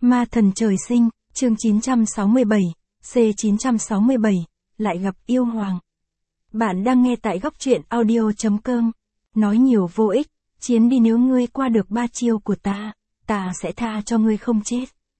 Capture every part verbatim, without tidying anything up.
Ma thần trời sinh, chương chín trăm sáu mươi bảy, C chín trăm sáu mươi bảy, lại gặp yêu hoàng. Bạn đang nghe tại góc truyện audio chấm com. Nói nhiều vô ích, chiến đi, nếu ngươi qua được ba chiêu của ta, ta sẽ tha cho ngươi không chết.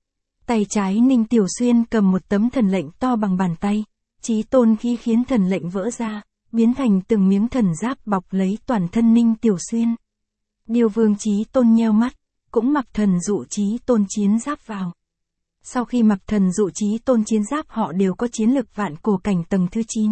Tay trái Ninh Tiểu Xuyên cầm một tấm thần lệnh to bằng bàn tay, Chí Tôn khí khiến thần lệnh vỡ ra, biến thành từng miếng thần giáp bọc lấy toàn thân Ninh Tiểu Xuyên. Điêu Vương Chí Tôn nheo mắt, cũng mặc thần dụ Chí Tôn chiến giáp vào. Sau khi mặc thần dụ Chí Tôn chiến giáp, họ đều có chiến lực vạn cổ cảnh tầng thứ chín.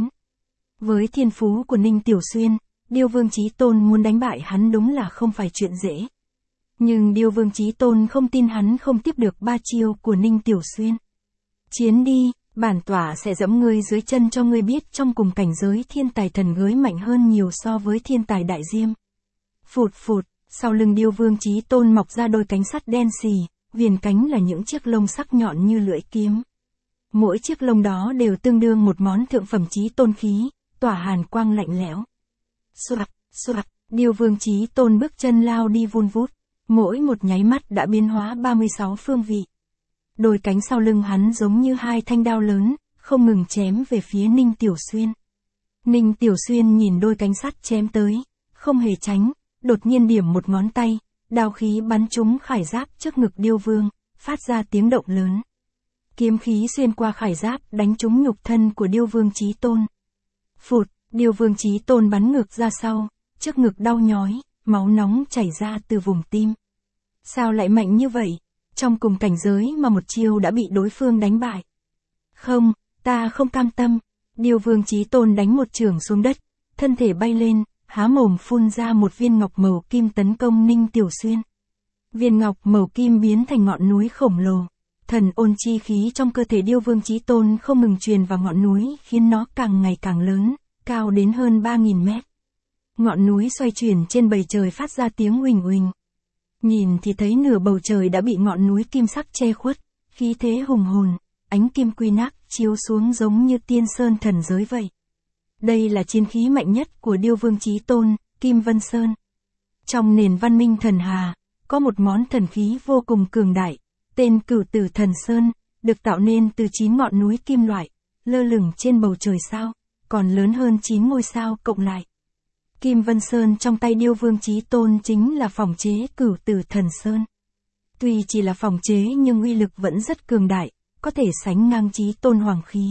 Với thiên phú của Ninh Tiểu Xuyên, Điêu Vương Chí Tôn muốn đánh bại hắn đúng là không phải chuyện dễ. Nhưng Điêu Vương Chí Tôn không tin hắn không tiếp được ba chiêu của Ninh Tiểu Xuyên. Chiến đi, bản tỏa sẽ dẫm ngươi dưới chân cho ngươi biết trong cùng cảnh giới thiên tài thần giới mạnh hơn nhiều so với thiên tài đại diêm. Phụt phụt, sau lưng Điêu Vương Chí Tôn mọc ra đôi cánh sắt đen xì, viền cánh là những chiếc lông sắc nhọn như lưỡi kiếm. Mỗi chiếc lông đó đều tương đương một món thượng phẩm Chí Tôn khí, tỏa hàn quang lạnh lẽo. Xoạt, xoạt, Điêu Vương Chí Tôn bước chân lao đi vun vút, mỗi một nháy mắt đã biến hóa ba mươi sáu phương vị. Đôi cánh sau lưng hắn giống như hai thanh đao lớn, không ngừng chém về phía Ninh Tiểu Xuyên. Ninh Tiểu Xuyên nhìn đôi cánh sắt chém tới, không hề tránh, đột nhiên điểm một ngón tay, đao khí bắn trúng khải giáp trước ngực Điêu Vương, phát ra tiếng động lớn. Kiếm khí xuyên qua khải giáp đánh trúng nhục thân của Điêu Vương Chí Tôn. Phụt, Điêu Vương Chí Tôn bắn ngược ra sau, trước ngực đau nhói, máu nóng chảy ra từ vùng tim. Sao lại mạnh như vậy? Trong cùng cảnh giới mà một chiêu đã bị đối phương đánh bại. Không, ta không cam tâm. Điêu Vương Chí Tôn đánh một chưởng xuống đất, thân thể bay lên, há mồm phun ra một viên ngọc màu kim tấn công Ninh Tiểu Xuyên. Viên ngọc màu kim biến thành ngọn núi khổng lồ. Thần ôn chi khí trong cơ thể Điêu Vương Chí Tôn không ngừng truyền vào ngọn núi, khiến nó càng ngày càng lớn, cao đến hơn ba nghìn mét. Ngọn núi xoay chuyển trên bầu trời phát ra tiếng uỳnh uỳnh. Nhìn thì thấy nửa bầu trời đã bị ngọn núi kim sắc che khuất, khí thế hùng hồn, ánh kim quy nát chiếu xuống giống như tiên sơn thần giới vậy. Đây là chiến khí mạnh nhất của Điêu Vương Chí Tôn, Kim Vân Sơn. Trong nền văn minh thần Hà, có một món thần khí vô cùng cường đại, tên Cửu Tử Thần Sơn, được tạo nên từ chín ngọn núi kim loại, lơ lửng trên bầu trời sao, còn lớn hơn chín ngôi sao cộng lại. Kim Vân Sơn trong tay Điêu Vương Chí Tôn chính là phỏng chế Cửu Tử Thần Sơn. Tuy chỉ là phỏng chế nhưng uy lực vẫn rất cường đại, có thể sánh ngang Chí Tôn hoàng khí.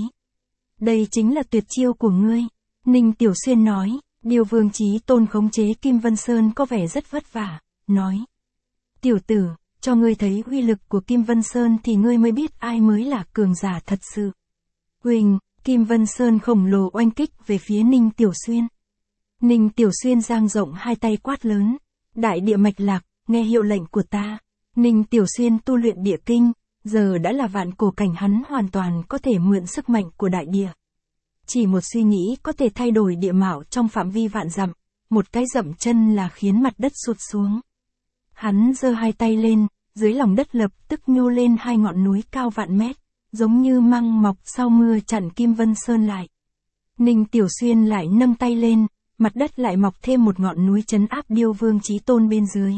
Đây chính là tuyệt chiêu của ngươi, Ninh Tiểu Xuyên nói. Điêu Vương Chí Tôn khống chế Kim Vân Sơn có vẻ rất vất vả, nói: Tiểu tử, cho ngươi thấy uy lực của Kim Vân Sơn thì ngươi mới biết ai mới là cường giả thật sự. Uỳnh, Kim Vân Sơn khổng lồ oanh kích về phía Ninh Tiểu Xuyên. Ninh Tiểu Xuyên dang rộng hai tay quát lớn: Đại địa mạch lạc, nghe hiệu lệnh của ta. Ninh Tiểu Xuyên tu luyện địa kinh, giờ đã là vạn cổ cảnh, hắn hoàn toàn có thể mượn sức mạnh của đại địa. Chỉ một suy nghĩ có thể thay đổi địa mạo trong phạm vi vạn dặm, một cái dậm chân là khiến mặt đất sụt xuống. Hắn giơ hai tay lên, dưới lòng đất lập tức nhô lên hai ngọn núi cao vạn mét, giống như măng mọc sau mưa chặn Kim Vân Sơn lại. Ninh Tiểu Xuyên lại nâng tay lên, mặt đất lại mọc thêm một ngọn núi trấn áp Điêu Vương Chí Tôn bên dưới.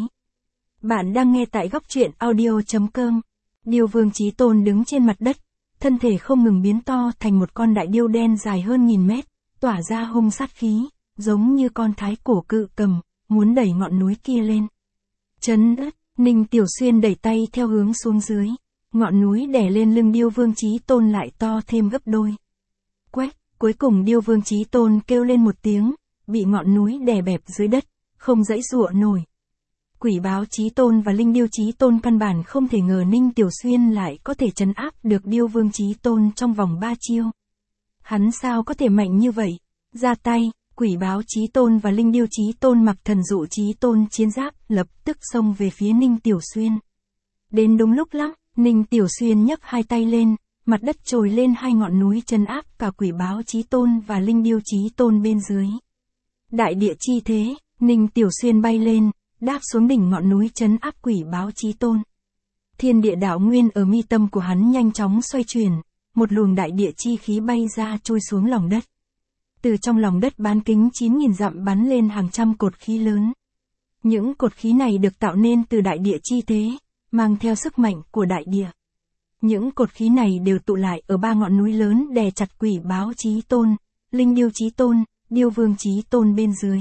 Bạn đang nghe tại góc truyện audio chấm com. Điêu Vương Chí Tôn đứng trên mặt đất, thân thể không ngừng biến to thành một con đại điêu đen dài hơn nghìn mét, tỏa ra hung sát khí, giống như con thái cổ cự cầm, muốn đẩy ngọn núi kia lên. Chấn ất, Ninh Tiểu Xuyên đẩy tay theo hướng xuống dưới, ngọn núi đè lên lưng Điêu Vương Chí Tôn lại to thêm gấp đôi. Quét, cuối cùng Điêu Vương Chí Tôn kêu lên một tiếng, bị ngọn núi đè bẹp dưới đất, không giãy giụa nổi. Quỷ Báo Chí Tôn và Linh Điêu Chí Tôn căn bản không thể ngờ Ninh Tiểu Xuyên lại có thể trấn áp được Điêu Vương Chí Tôn trong vòng ba chiêu. Hắn sao có thể mạnh như vậy? Ra tay, Quỷ Báo Chí Tôn và Linh Điêu Chí Tôn mặc thần dụ Chí Tôn chiến giáp, lập tức xông về phía Ninh Tiểu Xuyên. Đến đúng lúc lắm, Ninh Tiểu Xuyên nhấc hai tay lên, mặt đất trồi lên hai ngọn núi trấn áp cả Quỷ Báo Chí Tôn và Linh Điêu Chí Tôn bên dưới. Đại địa chi thế, Ninh Tiểu Xuyên bay lên, đáp xuống đỉnh ngọn núi trấn áp Quỷ Báo Chí Tôn. Thiên địa đạo nguyên ở mi tâm của hắn nhanh chóng xoay chuyển, một luồng đại địa chi khí bay ra trôi xuống lòng đất. Từ trong lòng đất bán kính chín nghìn dặm bắn lên hàng trăm cột khí lớn. Những cột khí này được tạo nên từ đại địa chi thế, mang theo sức mạnh của đại địa. Những cột khí này đều tụ lại ở ba ngọn núi lớn đè chặt Quỷ Báo Chí Tôn, Linh Điêu Chí Tôn, Điêu Vương Chí Tôn bên dưới.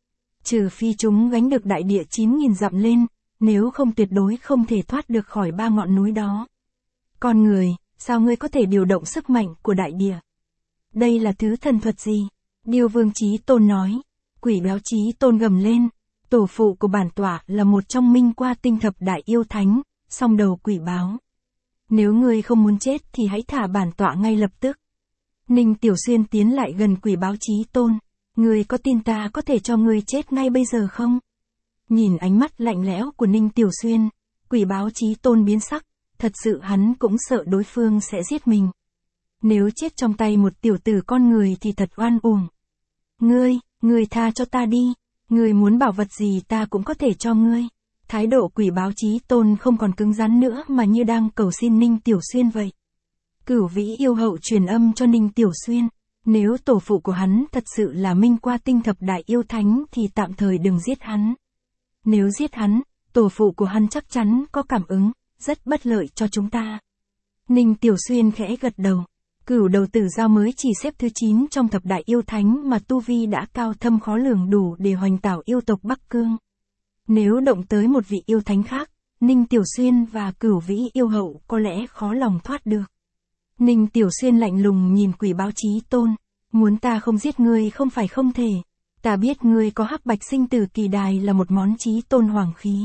Trừ phi chúng gánh được đại địa chín nghìn dặm lên, nếu không tuyệt đối không thể thoát được khỏi ba ngọn núi đó. Con người, sao ngươi có thể điều động sức mạnh của đại địa? Đây là thứ thần thuật gì? Điêu Vương Chí Tôn nói. Quỷ Báo Chí Tôn gầm lên. Tổ phụ của bản tọa là một trong minh qua tinh thập đại yêu thánh, song đầu quỷ báo. Nếu ngươi không muốn chết thì hãy thả bản tọa ngay lập tức. Ninh Tiểu Xuyên tiến lại gần Quỷ Báo Chí Tôn. Ngươi có tin ta có thể cho ngươi chết ngay bây giờ không? Nhìn ánh mắt lạnh lẽo của Ninh Tiểu Xuyên, Quỷ Báo Chí Tôn biến sắc, thật sự hắn cũng sợ đối phương sẽ giết mình. Nếu chết trong tay một tiểu tử con người thì thật oan uổng. Ngươi, ngươi tha cho ta đi, ngươi muốn bảo vật gì ta cũng có thể cho ngươi. Thái độ Quỷ Báo Chí Tôn không còn cứng rắn nữa mà như đang cầu xin Ninh Tiểu Xuyên vậy. Cửu Vĩ yêu hậu truyền âm cho Ninh Tiểu Xuyên, nếu tổ phụ của hắn thật sự là minh qua tinh thập đại yêu thánh thì tạm thời đừng giết hắn. Nếu giết hắn, tổ phụ của hắn chắc chắn có cảm ứng, rất bất lợi cho chúng ta. Ninh Tiểu Xuyên khẽ gật đầu. Cửu đầu tử giao mới chỉ xếp thứ chín trong thập đại yêu thánh mà tu vi đã cao thâm khó lường đủ để hoành tảo yêu tộc Bắc Cương. Nếu động tới một vị yêu thánh khác, Ninh Tiểu Xuyên và Cửu Vĩ yêu hậu có lẽ khó lòng thoát được. Ninh Tiểu Xuyên lạnh lùng nhìn Quỷ Báo Chí Tôn. Muốn ta không giết ngươi không phải không thể. Ta biết ngươi có hắc bạch sinh tử kỳ đài là một món chí tôn hoàng khí.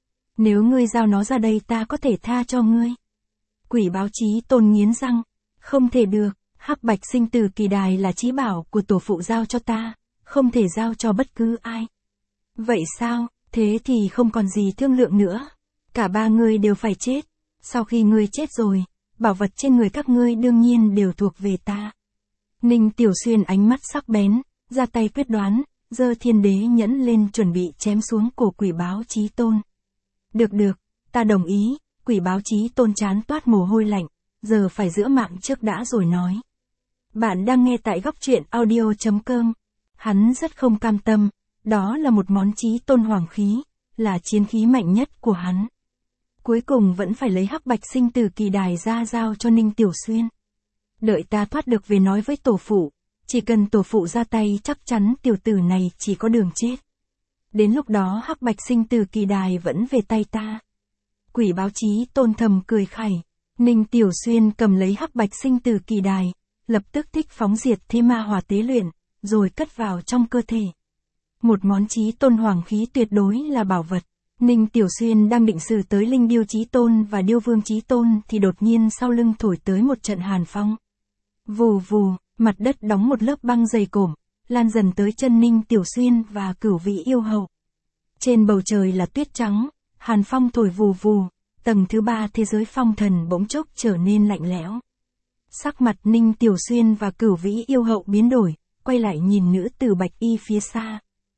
Nếu ngươi giao nó ra đây ta có thể tha cho ngươi. Quỷ Báo Chí Tôn nghiến răng. Không thể được, hắc bạch sinh tử kỳ đài là chí bảo của tổ phụ giao cho ta, không thể giao cho bất cứ ai. Vậy sao, thế thì không còn gì thương lượng nữa. Cả ba ngươi đều phải chết. Sau khi ngươi chết rồi, bảo vật trên người các ngươi đương nhiên đều thuộc về ta. Ninh Tiểu Xuyên ánh mắt sắc bén, ra tay quyết đoán, giơ thiên đế nhẫn lên chuẩn bị chém xuống cổ Quỷ Báo Chí Tôn. Được được, ta đồng ý. Quỷ Báo Chí Tôn chán toát mồ hôi lạnh, giờ phải giữ mạng trước đã rồi nói. Bạn đang nghe tại góc truyện audio chấm com. Hắn rất không cam tâm, đó là một món chí tôn hoàng khí, là chiến khí mạnh nhất của hắn. Cuối cùng vẫn phải lấy hắc bạch sinh tử kỳ đài ra giao cho Ninh Tiểu Xuyên. Đợi ta thoát được về nói với tổ phụ, chỉ cần tổ phụ ra tay chắc chắn tiểu tử này chỉ có đường chết. Đến lúc đó hắc bạch sinh tử kỳ đài vẫn về tay ta. Quỷ Báo Chí Tôn thầm cười khẩy. Ninh Tiểu Xuyên cầm lấy hắc bạch sinh tử kỳ đài, lập tức thích phóng diệt thế ma hỏa tế luyện, rồi cất vào trong cơ thể. Một món chí tôn hoàng khí tuyệt đối là bảo vật. Ninh Tiểu Xuyên đang định xử tới Linh Điêu Chí Tôn và Điêu Vương Chí Tôn thì đột nhiên sau lưng thổi tới một trận hàn phong. Vù vù, mặt đất đóng một lớp băng dày cổm, lan dần tới chân Ninh Tiểu Xuyên và Cửu Vĩ yêu hậu. Trên bầu trời là tuyết trắng, hàn phong thổi vù vù, tầng thứ ba thế giới phong thần bỗng chốc trở nên lạnh lẽo. Sắc mặt Ninh Tiểu Xuyên và Cửu Vĩ yêu hậu biến đổi, quay lại nhìn nữ tử bạch y phía xa.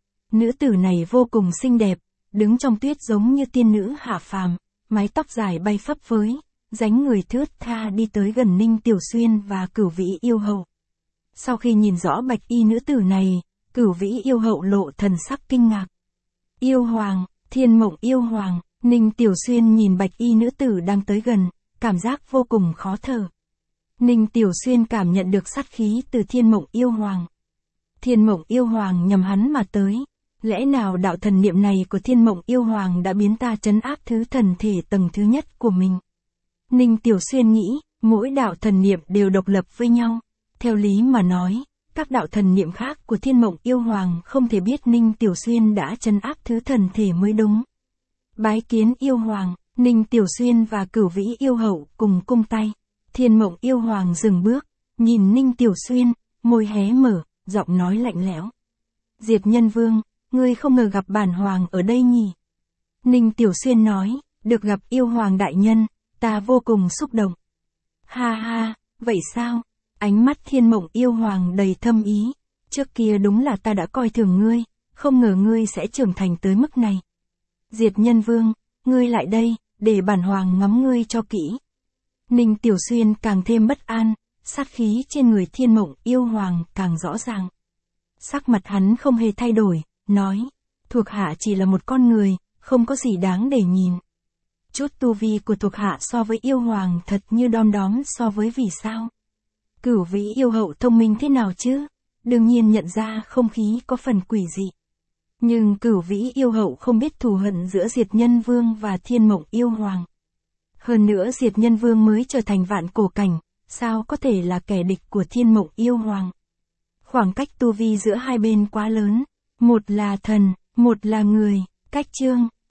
Nữ tử này vô cùng xinh đẹp, đứng trong tuyết giống như tiên nữ hạ phàm, mái tóc dài bay phấp phới, dáng người thướt tha đi tới gần Ninh Tiểu Xuyên và Cửu Vĩ yêu hậu. Sau khi nhìn rõ bạch y nữ tử này, Cửu Vĩ yêu hậu lộ thần sắc kinh ngạc. Yêu hoàng, Thiên Mộng yêu hoàng. Ninh Tiểu Xuyên nhìn bạch y nữ tử đang tới gần, cảm giác vô cùng khó thở. Ninh Tiểu Xuyên cảm nhận được sát khí từ Thiên Mộng yêu hoàng. Thiên Mộng yêu hoàng nhằm hắn mà tới. Lẽ nào đạo thần niệm này của Thiên Mộng yêu hoàng đã biến ta trấn áp thứ thần thể tầng thứ nhất của mình? Ninh Tiểu Xuyên nghĩ, mỗi đạo thần niệm đều độc lập với nhau. Theo lý mà nói, các đạo thần niệm khác của Thiên Mộng yêu hoàng không thể biết Ninh Tiểu Xuyên đã trấn áp thứ thần thể mới đúng. Bái kiến yêu hoàng, Ninh Tiểu Xuyên và Cửu Vĩ yêu hậu cùng cung tay. Thiên Mộng yêu hoàng dừng bước, nhìn Ninh Tiểu Xuyên, môi hé mở, giọng nói lạnh lẽo. Diệt Nhân Vương, ngươi không ngờ gặp bản hoàng ở đây nhỉ? Ninh Tiểu Xuyên nói, được gặp yêu hoàng đại nhân, ta vô cùng xúc động. Ha ha, vậy sao? Ánh mắt Thiên Mộng yêu hoàng đầy thâm ý. Trước kia đúng là ta đã coi thường ngươi, không ngờ ngươi sẽ trưởng thành tới mức này. Diệt Nhân Vương, ngươi lại đây, để bản hoàng ngắm ngươi cho kỹ. Ninh Tiểu Xuyên càng thêm bất an, sát khí trên người Thiên Mộng yêu hoàng càng rõ ràng. Sắc mặt hắn không hề thay đổi, nói, thuộc hạ chỉ là một con người, không có gì đáng để nhìn. Chút tu vi của thuộc hạ so với yêu hoàng thật như đom đóm so với vì sao. Cửu vĩ yêu hậu thông minh thế nào chứ? Đương nhiên nhận ra không khí có phần quỷ dị. Nhưng cửu vĩ yêu hậu không biết thù hận giữa Diệt Nhân Vương và Thiên Mộng yêu hoàng. Hơn nữa Diệt Nhân Vương mới trở thành vạn cổ cảnh, sao có thể là kẻ địch của Thiên Mộng yêu hoàng. Khoảng cách tu vi giữa hai bên quá lớn, một là thần, một là người, cách chương.